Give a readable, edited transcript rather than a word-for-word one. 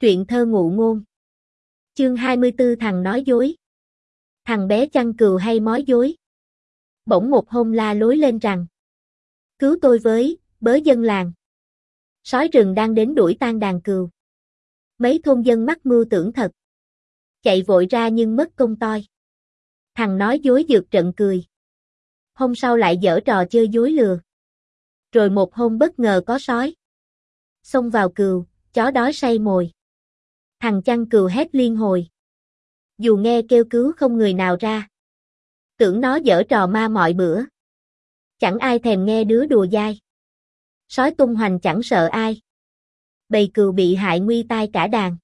Truyện thơ ngụ ngôn. Chương 24 thằng nói dối. Thằng bé chăn cừu hay mói dối. Bỗng một hôm la lối lên rằng: cứu tôi với, bớ dân làng. Sói rừng đang đến đuổi tan đàn cừu. Mấy thôn dân mắc mưu tưởng thật. Chạy vội ra nhưng mất công toi. Thằng nói dối dược trận cười. Hôm sau lại giở trò chơi dối lừa. Rồi một hôm bất ngờ có sói xông vào cừu, chó đói say mồi. Thằng chăn cừu hét liên hồi. Dù nghe kêu cứu không người nào ra. Tưởng nó giở trò ma mọi bữa. Chẳng ai thèm nghe đứa đùa dai. Sói tung hoành chẳng sợ ai. Bầy cừu bị hại nguy tai cả đàn.